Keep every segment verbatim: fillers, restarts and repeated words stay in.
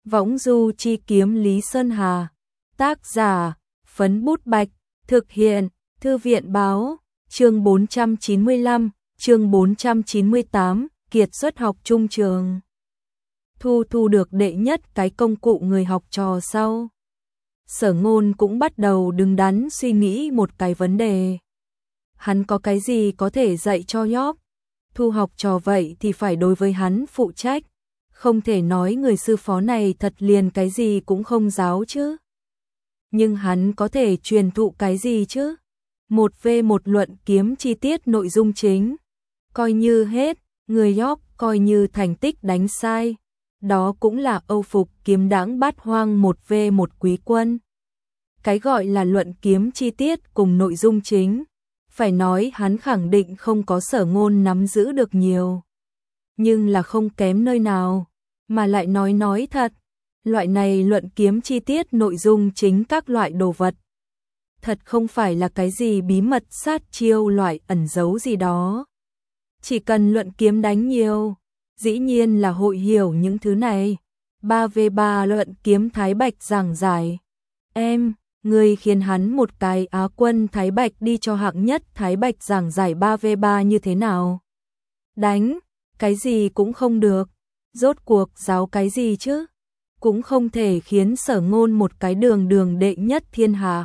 Võng du chi kiếm Lý Sơn Hà. Tác giả, Phấn Bút Bạch. Thực hiện, Thư viện báo. Chương bốn trăm chín mươi lăm, chương bốn trăm chín mươi tám, kiệt xuất học trung trường. Thu thu được đệ nhất cái công cụ người học trò sau. Sở Ngôn cũng bắt đầu đứng đắn suy nghĩ một cái vấn đề. Hắn có cái gì có thể dạy cho nhóc? Thu học trò vậy thì phải đối với hắn phụ trách. Không thể nói người sư phó này thật liền cái gì cũng không giáo chứ. Nhưng hắn có thể truyền thụ cái gì chứ? Một về một luận kiếm chi tiết nội dung chính. Coi như hết, người nhóc coi như thành tích đánh sai. Đó cũng là âu phục kiếm đãng bát hoang một về một quý quân. Cái gọi là luận kiếm chi tiết cùng nội dung chính. Phải nói hắn khẳng định không có Sở Ngôn nắm giữ được nhiều. Nhưng là không kém nơi nào. Mà lại nói nói thật. Loại này luận kiếm chi tiết nội dung chính các loại đồ vật. Thật không phải là cái gì bí mật sát chiêu loại ẩn giấu gì đó. Chỉ cần luận kiếm đánh nhiều. Dĩ nhiên là hội hiểu những thứ này. ba về ba luận kiếm Thái Bạch giảng giải. Em, người khiến hắn một cái Á quân Thái Bạch đi cho hạng nhất Thái Bạch giảng giải ba về ba như thế nào? Đánh, cái gì cũng không được. Rốt cuộc giáo cái gì chứ? Cũng không thể khiến Sở Ngôn một cái đường đường đệ nhất thiên hạ.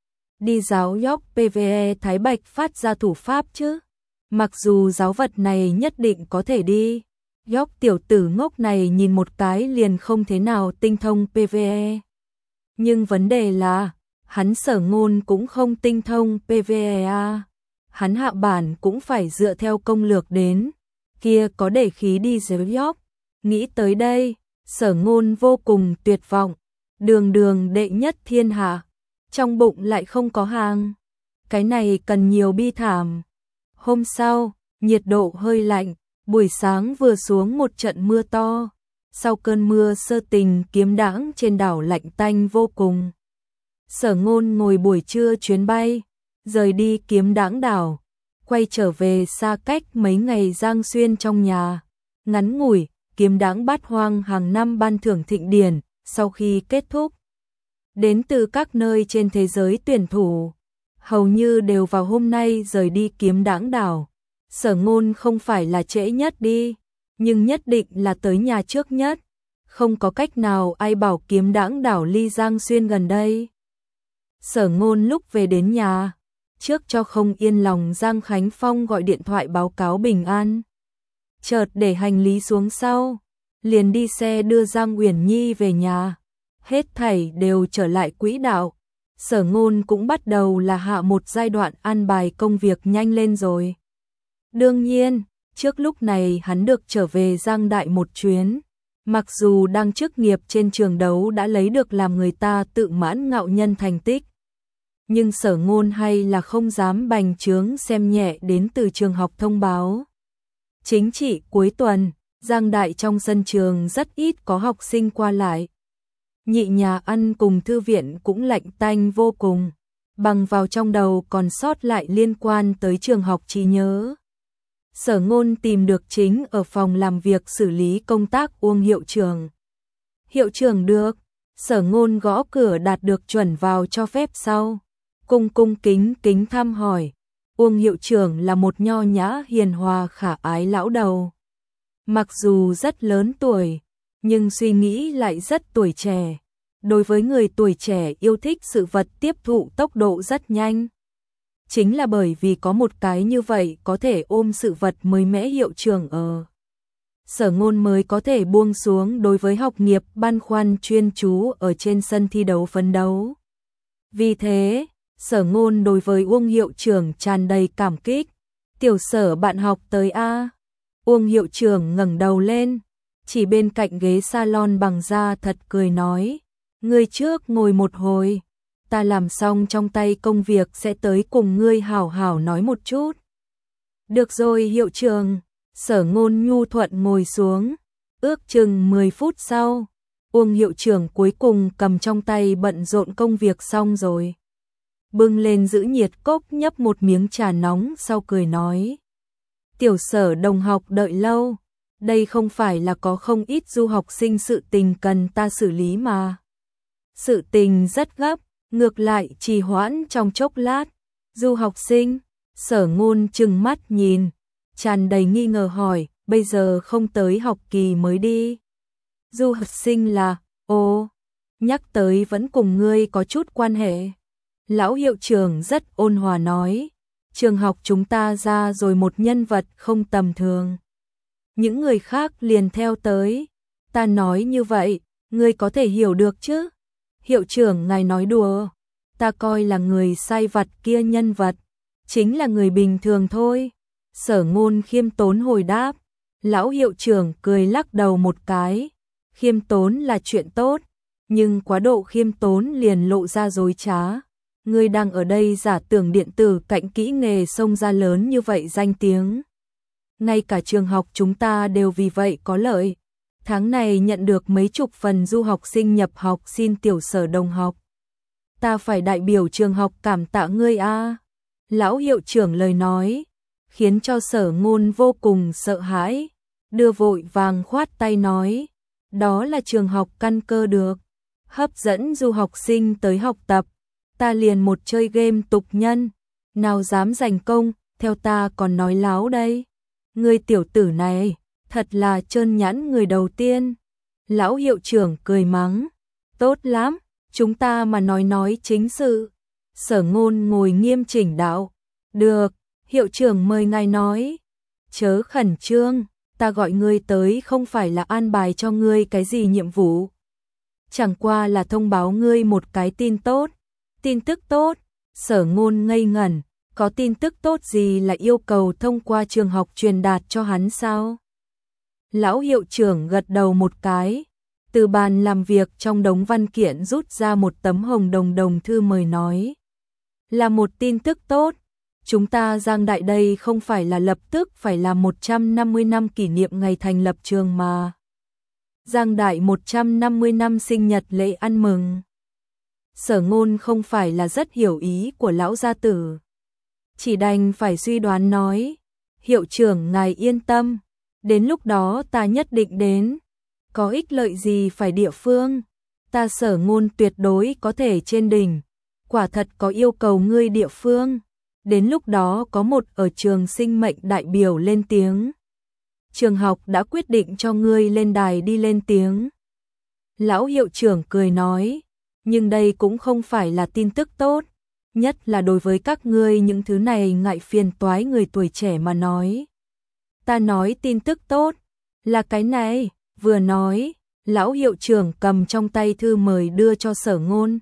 Đi giáo nhóc pê vê e Thái Bạch phát ra thủ pháp chứ. Mặc dù giáo vật này nhất định có thể đi. Nhóc tiểu tử ngốc này nhìn một cái liền không thế nào tinh thông pê vê e. Nhưng vấn đề là, hắn Sở Ngôn cũng không tinh thông pê vê e à. Hắn hạ bản cũng phải dựa theo công lược đến. Kia có để khí đi giáo nhóc. Nghĩ tới đây, Sở Ngôn vô cùng tuyệt vọng. Đường đường đệ nhất thiên hạ. Trong bụng lại không có hàng. Cái này cần nhiều bi thảm. Hôm sau, nhiệt độ hơi lạnh. Buổi sáng vừa xuống một trận mưa to. Sau cơn mưa sơ tình kiếm đãng trên đảo lạnh tanh vô cùng. Sở Ngôn ngồi buổi trưa chuyến bay. Rời đi kiếm đãng đảo. Quay trở về xa cách mấy ngày Giang Xuyên trong nhà. Ngắn ngủi, kiếm đãng bát hoang hàng năm ban thưởng thịnh điển. Sau khi kết thúc. Đến từ các nơi trên thế giới tuyển thủ. Hầu như đều vào hôm nay rời đi kiếm đãng đảo. Sở Ngôn không phải là trễ nhất đi, nhưng nhất định là tới nhà trước nhất. Không có cách nào ai bảo kiếm đãng đảo ly Giang Xuyên gần đây. Sở Ngôn lúc về đến nhà, trước cho không yên lòng Giang Khánh Phong gọi điện thoại báo cáo bình an. Chợt để hành lý xuống sau, liền đi xe đưa Giang Uyển Nhi về nhà. Hết thảy đều trở lại quỹ đạo. Sở Ngôn cũng bắt đầu là hạ một giai đoạn an bài công việc nhanh lên rồi. Đương nhiên, trước lúc này hắn được trở về Giang Đại một chuyến. Mặc dù đang chức nghiệp trên trường đấu đã lấy được làm người ta tự mãn ngạo nhân thành tích. Nhưng Sở Ngôn hay là không dám bành trướng xem nhẹ đến từ trường học thông báo. Chính trị cuối tuần, Giang Đại trong sân trường rất ít có học sinh qua lại. Nhị nhà ăn cùng thư viện cũng lạnh tanh vô cùng. Bằng vào trong đầu còn sót lại liên quan tới trường học trí nhớ. Sở Ngôn tìm được chính ở phòng làm việc xử lý công tác Uông hiệu trưởng. Hiệu trưởng được. Sở Ngôn gõ cửa đạt được chuẩn vào cho phép sau. Cung cung kính kính thăm hỏi. Uông hiệu trưởng là một nho nhã hiền hòa khả ái lão đầu. Mặc dù rất lớn tuổi, nhưng suy nghĩ lại rất tuổi trẻ. Đối với người tuổi trẻ yêu thích sự vật tiếp thụ tốc độ rất nhanh. Chính là bởi vì có một cái như vậy có thể ôm sự vật mới mẽ hiệu trưởng ở. Sở Ngôn mới có thể buông xuống đối với học nghiệp băn khoăn chuyên chú ở trên sân thi đấu phấn đấu. Vì thế, Sở Ngôn đối với Uông hiệu trưởng tràn đầy cảm kích. Tiểu Sở bạn học tới a. Uông hiệu trưởng ngẩng đầu lên, chỉ bên cạnh ghế salon bằng da thật cười nói. Ngươi trước ngồi một hồi. Ta làm xong trong tay công việc sẽ tới cùng ngươi hảo hảo nói một chút. Được rồi hiệu trưởng. Sở Ngôn nhu thuận ngồi xuống. Ước chừng mười phút sau, Uông hiệu trưởng cuối cùng cầm trong tay bận rộn công việc xong rồi. Bưng lên giữ nhiệt cốc nhấp một miếng trà nóng sau cười nói. Tiểu Sở đồng học đợi lâu. đây không phải là có không ít du học sinh sự tình cần ta xử lý mà. Sự tình rất gấp, ngược lại trì hoãn trong chốc lát. Du học sinh, Sở Ngôn trừng mắt nhìn, tràn đầy nghi ngờ hỏi, bây giờ không tới học kỳ mới đi. Du học sinh là, ồ, nhắc tới vẫn cùng ngươi có chút quan hệ. Lão hiệu trưởng rất ôn hòa nói, trường học chúng ta ra rồi một nhân vật không tầm thường. Những người khác liền theo tới, ta nói như vậy, ngươi có thể hiểu được chứ? Hiệu trưởng ngài nói đùa, ta coi là người sai vặt kia nhân vật, chính là người bình thường thôi. Sở Ngôn khiêm tốn hồi đáp, lão hiệu trưởng cười lắc đầu một cái, khiêm tốn là chuyện tốt, nhưng quá độ khiêm tốn liền lộ ra dối trá. Ngươi đang ở đây giả tưởng điện tử cạnh kỹ nghề xông ra lớn như vậy danh tiếng. Ngay cả trường học chúng ta đều vì vậy có lợi. Tháng này nhận được mấy chục phần du học sinh nhập học xin tiểu Sở đồng học. Ta phải đại biểu trường học cảm tạ ngươi a. Lão hiệu trưởng lời nói, khiến cho Sở Ngôn vô cùng sợ hãi, đưa vội vàng khoát tay nói, đó là trường học căn cơ được, hấp dẫn du học sinh tới học tập, ta liền một chơi game tục nhân, nào dám giành công, theo ta còn nói láo đây. Ngươi tiểu tử này, thật là trơn nhãn người đầu tiên. Lão hiệu trưởng cười mắng, tốt lắm, chúng ta mà nói nói chính sự. Sở Ngôn ngồi nghiêm chỉnh đạo, được, hiệu trưởng mời ngài nói. Chớ khẩn trương, ta gọi ngươi tới không phải là an bài cho ngươi cái gì nhiệm vụ. Chẳng qua là thông báo ngươi một cái tin tốt. Tin tức tốt, Sở Ngôn ngây ngẩn, có tin tức tốt gì là yêu cầu thông qua trường học truyền đạt cho hắn sao? Lão hiệu trưởng gật đầu một cái, từ bàn làm việc trong đống văn kiện rút ra một tấm hồng đồng đồng thư mời nói. Là một tin tức tốt, chúng ta Giang Đại đây không phải là lập tức phải làm một trăm năm mươi năm kỷ niệm ngày thành lập trường mà. Giang Đại một trăm năm mươi năm sinh nhật lễ ăn mừng. Sở Ngôn không phải là rất hiểu ý của lão gia tử, chỉ đành phải suy đoán nói, hiệu trưởng ngài yên tâm, đến lúc đó ta nhất định đến, có ích lợi gì phải địa phương, ta Sở Ngôn tuyệt đối có thể trên đỉnh, quả thật có yêu cầu ngươi địa phương, đến lúc đó có một ở trường sinh mệnh đại biểu lên tiếng. Trường học đã quyết định cho ngươi lên đài đi lên tiếng. Lão hiệu trưởng cười nói, nhưng đây cũng không phải là tin tức tốt, nhất là đối với các ngươi những thứ này ngại phiền toái người tuổi trẻ mà nói. Ta nói tin tức tốt, là cái này, vừa nói, lão hiệu trưởng cầm trong tay thư mời đưa cho Sở Ngôn.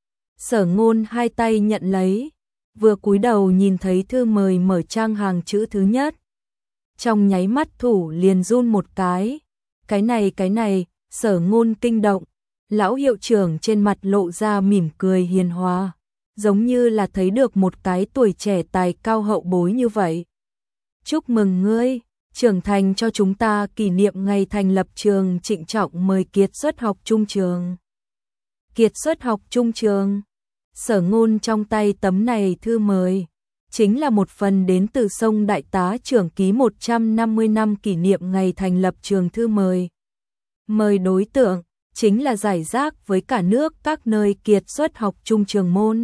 Sở Ngôn hai tay nhận lấy, vừa cúi đầu nhìn thấy thư mời mở trang hàng chữ thứ nhất. Trong nháy mắt thủ liền run một cái, cái này cái này, Sở Ngôn kinh động. Lão hiệu trưởng trên mặt lộ ra mỉm cười hiền hòa, giống như là thấy được một cái tuổi trẻ tài cao hậu bối như vậy. Chúc mừng ngươi, trưởng thành cho chúng ta kỷ niệm ngày thành lập trường, trịnh trọng mời kiệt xuất học trung trường. Kiệt xuất học trung trường, Sở Ngôn trong tay tấm này thư mời, chính là một phần đến từ sông đại tá trưởng ký một trăm năm mươi năm kỷ niệm ngày thành lập trường thư mời. Mời đối tượng chính là giải rác với cả nước các nơi kiệt xuất học trung trường môn.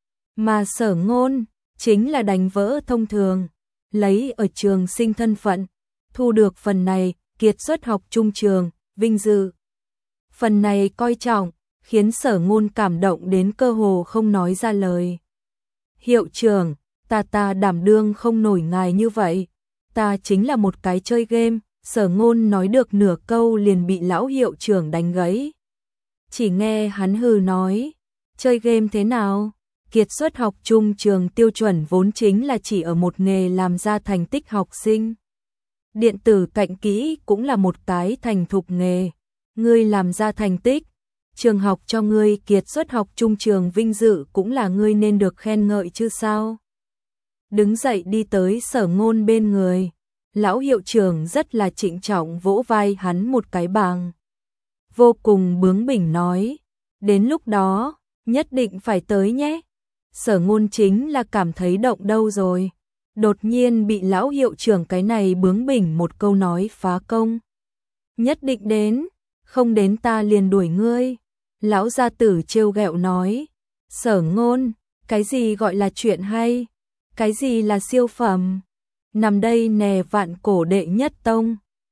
Mà Sở Ngôn chính là đánh vỡ thông thường, lấy ở trường sinh thân phận, thu được phần này kiệt xuất học trung trường, vinh dự. Phần này coi trọng, khiến Sở Ngôn cảm động đến cơ hồ không nói ra lời. Hiệu trưởng, ta ta đảm đương không nổi ngài như vậy, ta chính là một cái chơi game. Sở Ngôn nói được nửa câu liền bị lão hiệu trưởng đánh gãy. Chỉ nghe hắn hừ nói, chơi game thế nào? Kiệt xuất học trung trường tiêu chuẩn vốn chính là chỉ ở một nghề làm ra thành tích học sinh. Điện tử cạnh kỹ cũng là một cái thành thục nghề. Ngươi làm ra thành tích, trường học cho ngươi kiệt xuất học trung trường vinh dự cũng là ngươi nên được khen ngợi chứ sao? Đứng dậy đi tới Sở Ngôn bên người. Lão hiệu trưởng rất là trịnh trọng vỗ vai hắn một cái bàng. Vô cùng bướng bỉnh nói, đến lúc đó, nhất định phải tới nhé. Sở Ngôn chính là cảm thấy động đâu rồi. Đột nhiên bị lão hiệu trưởng cái này bướng bỉnh một câu nói phá công. Nhất định đến, không đến ta liền đuổi ngươi. Lão gia tử trêu ghẹo nói. Sở Ngôn, cái gì gọi là chuyện hay? Cái gì là siêu phẩm? Nằm đây nè vạn cổ đệ nhất tông.